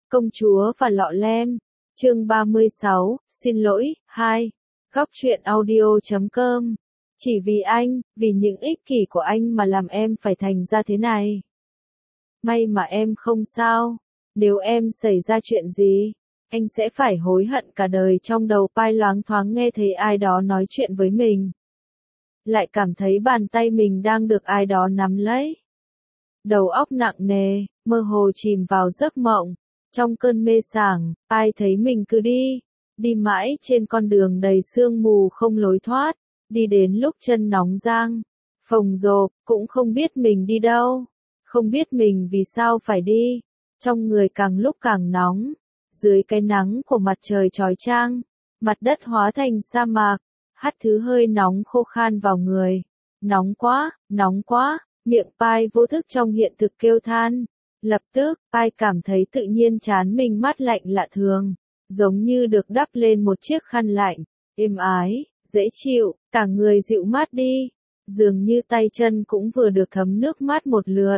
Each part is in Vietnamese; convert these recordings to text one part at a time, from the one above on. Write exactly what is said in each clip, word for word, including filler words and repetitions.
Công chúa và lọ lem, chương ba mươi sáu, xin lỗi, hai. Góc truyện audio chấm com. Chỉ vì anh, vì những ích kỷ của anh mà làm em phải thành ra thế này. May mà em không sao. Nếu em xảy ra chuyện gì, anh sẽ phải hối hận cả đời. Trong đầu Pai loáng thoáng nghe thấy ai đó nói chuyện với mình. Lại cảm thấy bàn tay mình đang được ai đó nắm lấy. Đầu óc nặng nề, mơ hồ chìm vào giấc mộng. Trong cơn mê sảng, Pai thấy mình cứ đi, đi mãi trên con đường đầy sương mù không lối thoát, đi đến lúc chân nóng rang, phồng rộp, cũng không biết mình đi đâu, không biết mình vì sao phải đi, trong người càng lúc càng nóng, dưới cái nắng của mặt trời chói chang, mặt đất hóa thành sa mạc, hắt thứ hơi nóng khô khan vào người, nóng quá, nóng quá, miệng Pai vô thức trong hiện thực kêu than. Lập tức, Pai cảm thấy tự nhiên trán mình mát lạnh lạ thường, giống như được đắp lên một chiếc khăn lạnh, êm ái, dễ chịu, cả người dịu mát đi, dường như tay chân cũng vừa được thấm nước mát một lượt.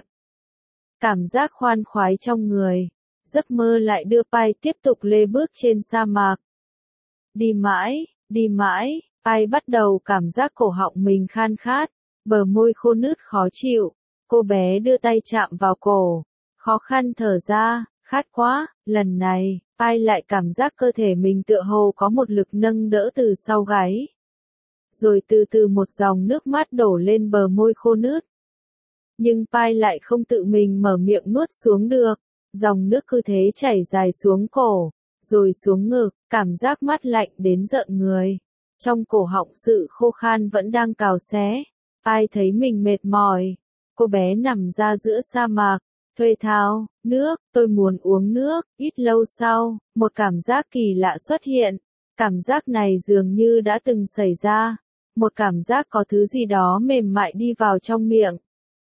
Cảm giác khoan khoái trong người, giấc mơ lại đưa Pai tiếp tục lê bước trên sa mạc. Đi mãi, đi mãi, Pai bắt đầu cảm giác cổ họng mình khan khát, bờ môi khô nứt khó chịu, cô bé đưa tay chạm vào cổ. Khó khăn thở ra, khát quá, lần này, Pai lại cảm giác cơ thể mình tựa hồ có một lực nâng đỡ từ sau gáy. Rồi từ từ một dòng nước mắt đổ lên bờ môi khô nứt. Nhưng Pai lại không tự mình mở miệng nuốt xuống được, dòng nước cứ thế chảy dài xuống cổ, rồi xuống ngực, cảm giác mát lạnh đến rợn người. Trong cổ họng sự khô khan vẫn đang cào xé, Pai thấy mình mệt mỏi. Cô bé nằm ra giữa sa mạc. Thuê thao, nước, tôi muốn uống nước. Ít lâu sau, một cảm giác kỳ lạ xuất hiện. Cảm giác này dường như đã từng xảy ra. Một cảm giác có thứ gì đó mềm mại đi vào trong miệng.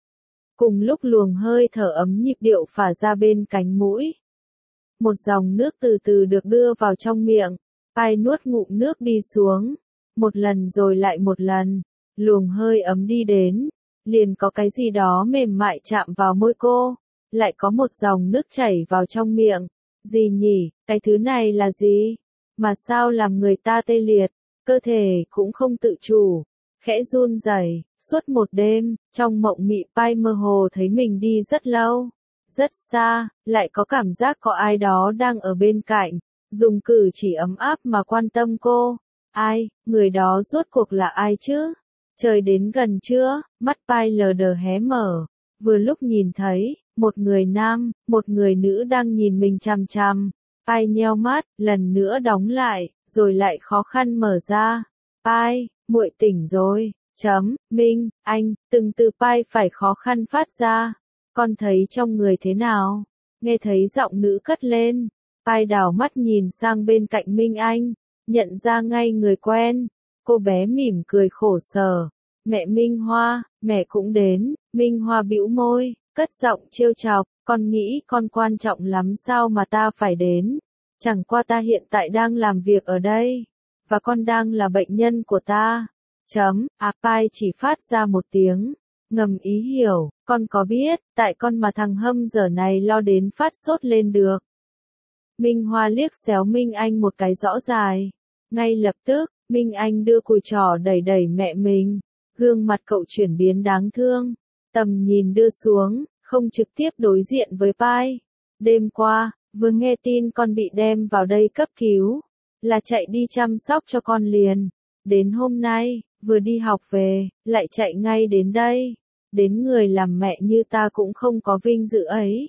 Cùng lúc luồng hơi thở ấm nhịp điệu phả ra bên cánh mũi. Một dòng nước từ từ được đưa vào trong miệng. Pai nuốt ngụm nước đi xuống. Một lần rồi lại một lần. Luồng hơi ấm đi đến. Liền có cái gì đó mềm mại chạm vào môi cô. Lại có một dòng nước chảy vào trong miệng. Gì nhỉ, cái thứ này là gì? Mà sao làm người ta tê liệt? Cơ thể cũng không tự chủ. Khẽ run rẩy. Suốt một đêm, trong mộng mị Pai mơ hồ thấy mình đi rất lâu. Rất xa, lại có cảm giác có ai đó đang ở bên cạnh. Dùng cử chỉ ấm áp mà quan tâm cô. Ai, người đó rốt cuộc là ai chứ? Trời đến gần chưa? Mắt Pai lờ đờ hé mở. Vừa lúc nhìn thấy, một người nam, một người nữ đang nhìn mình chằm chằm. Pai nheo mắt, lần nữa đóng lại, rồi lại khó khăn mở ra. Pai, muội tỉnh rồi. Chấm, Minh, anh, từng từ Pai phải khó khăn phát ra. Con thấy trong người thế nào? Nghe thấy giọng nữ cất lên. Pai đảo mắt nhìn sang bên cạnh Minh Anh, nhận ra ngay người quen. Cô bé mỉm cười khổ sở. Mẹ Minh Hoa, mẹ cũng đến. Minh Hoa bĩu môi, cất giọng trêu chọc, con nghĩ con quan trọng lắm sao mà ta phải đến. Chẳng qua ta hiện tại đang làm việc ở đây, và con đang là bệnh nhân của ta. Chấm, à Pai chỉ phát ra một tiếng, ngầm ý hiểu, con có biết, tại con mà thằng Hâm giờ này lo đến phát sốt lên được. Minh Hoa liếc xéo Minh Anh một cái rõ dài. Ngay lập tức, Minh Anh đưa cùi trỏ đẩy đẩy mẹ mình. Gương mặt cậu chuyển biến đáng thương. Tầm nhìn đưa xuống, không trực tiếp đối diện với Pai. Đêm qua, vừa nghe tin con bị đem vào đây cấp cứu. Là chạy đi chăm sóc cho con liền. Đến hôm nay, vừa đi học về, lại chạy ngay đến đây. Đến người làm mẹ như ta cũng không có vinh dự ấy.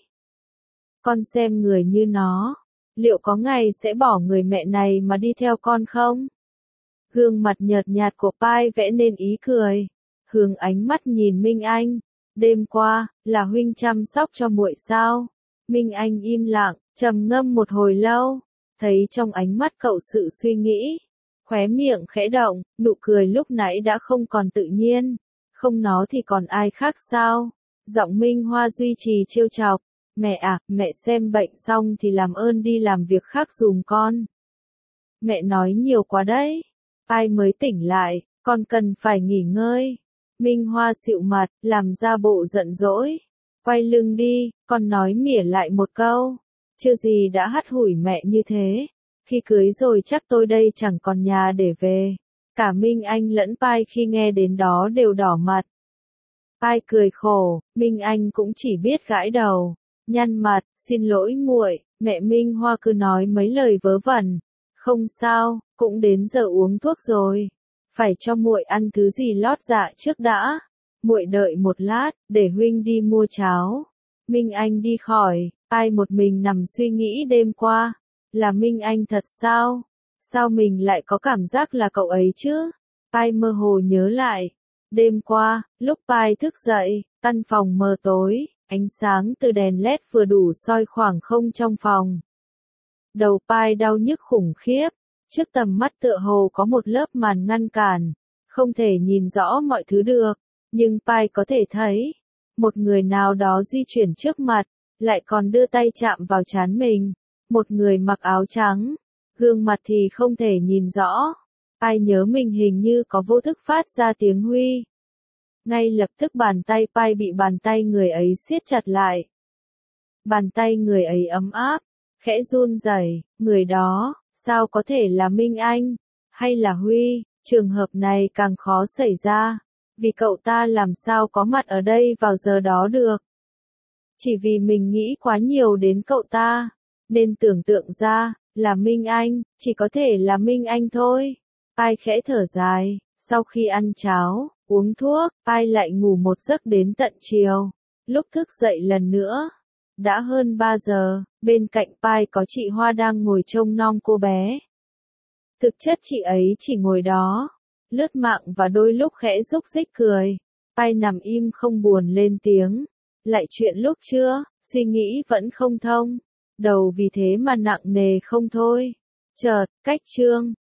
Con xem người như nó. Liệu có ngày sẽ bỏ người mẹ này mà đi theo con không? Gương mặt nhợt nhạt của Pai vẽ nên ý cười. Hướng ánh mắt nhìn Minh Anh. Đêm qua, là huynh chăm sóc cho muội sao? Minh Anh im lặng, trầm ngâm một hồi lâu. Thấy trong ánh mắt cậu sự suy nghĩ. Khóe miệng khẽ động, nụ cười lúc nãy đã không còn tự nhiên. Không nó thì còn ai khác sao? Giọng Minh Hoa duy trì trêu chọc. Mẹ à, mẹ xem bệnh xong thì làm ơn đi làm việc khác giùm con. Mẹ nói nhiều quá đấy. Pai mới tỉnh lại, con cần phải nghỉ ngơi. Minh Hoa xịu mặt, làm ra bộ giận dỗi. Quay lưng đi, con nói mỉa lại một câu. chưa gì đã hắt hủi mẹ như thế. Khi cưới rồi chắc tôi đây chẳng còn nhà để về. Cả Minh Anh lẫn Pai khi nghe đến đó đều đỏ mặt. Pai cười khổ, Minh Anh cũng chỉ biết gãi đầu, nhăn mặt, xin lỗi muội, mẹ Minh Hoa cứ nói mấy lời vớ vẩn. Không sao, cũng đến giờ uống thuốc rồi. Phải cho muội ăn thứ gì lót dạ trước đã. Muội đợi một lát, để huynh đi mua cháo. Minh Anh đi khỏi, Pai một mình nằm suy nghĩ đêm qua. Là Minh Anh thật sao? Sao mình lại có cảm giác là cậu ấy chứ? Pai mơ hồ nhớ lại. Đêm qua, lúc Pai thức dậy, căn phòng mờ tối, ánh sáng từ đèn led vừa đủ soi khoảng không trong phòng. Đầu Pai đau nhức khủng khiếp, trước tầm mắt tựa hồ có một lớp màn ngăn cản, không thể nhìn rõ mọi thứ được, nhưng Pai có thể thấy, một người nào đó di chuyển trước mặt, lại còn đưa tay chạm vào trán mình, một người mặc áo trắng, gương mặt thì không thể nhìn rõ. Pai nhớ mình hình như có vô thức phát ra tiếng huy. Ngay lập tức bàn tay Pai bị bàn tay người ấy siết chặt lại. Bàn tay người ấy ấm áp, khẽ run rẩy, người đó, sao có thể là Minh Anh, hay là Huy, trường hợp này càng khó xảy ra, vì cậu ta làm sao có mặt ở đây vào giờ đó được. Chỉ vì mình nghĩ quá nhiều đến cậu ta, nên tưởng tượng ra, là Minh Anh, chỉ có thể là Minh Anh thôi. Pai khẽ thở dài, sau khi ăn cháo, uống thuốc, Pai lại ngủ một giấc đến tận chiều. Lúc thức dậy lần nữa, đã hơn ba giờ, bên cạnh Pai có chị Hoa đang ngồi trông nom cô bé. Thực chất chị ấy chỉ ngồi đó, lướt mạng và đôi lúc khẽ rúc rích cười. Pai nằm im không buồn lên tiếng. Lại chuyện lúc trưa, suy nghĩ vẫn không thông. Đầu vì thế mà nặng nề không thôi. Chợt, cách chương